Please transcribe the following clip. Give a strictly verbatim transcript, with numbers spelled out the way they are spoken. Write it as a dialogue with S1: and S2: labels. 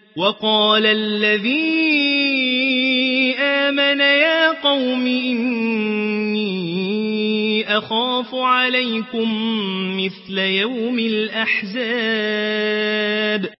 S1: وقال الذي آمن يا قوم إني أخاف عليكم مثل يوم الأحزاب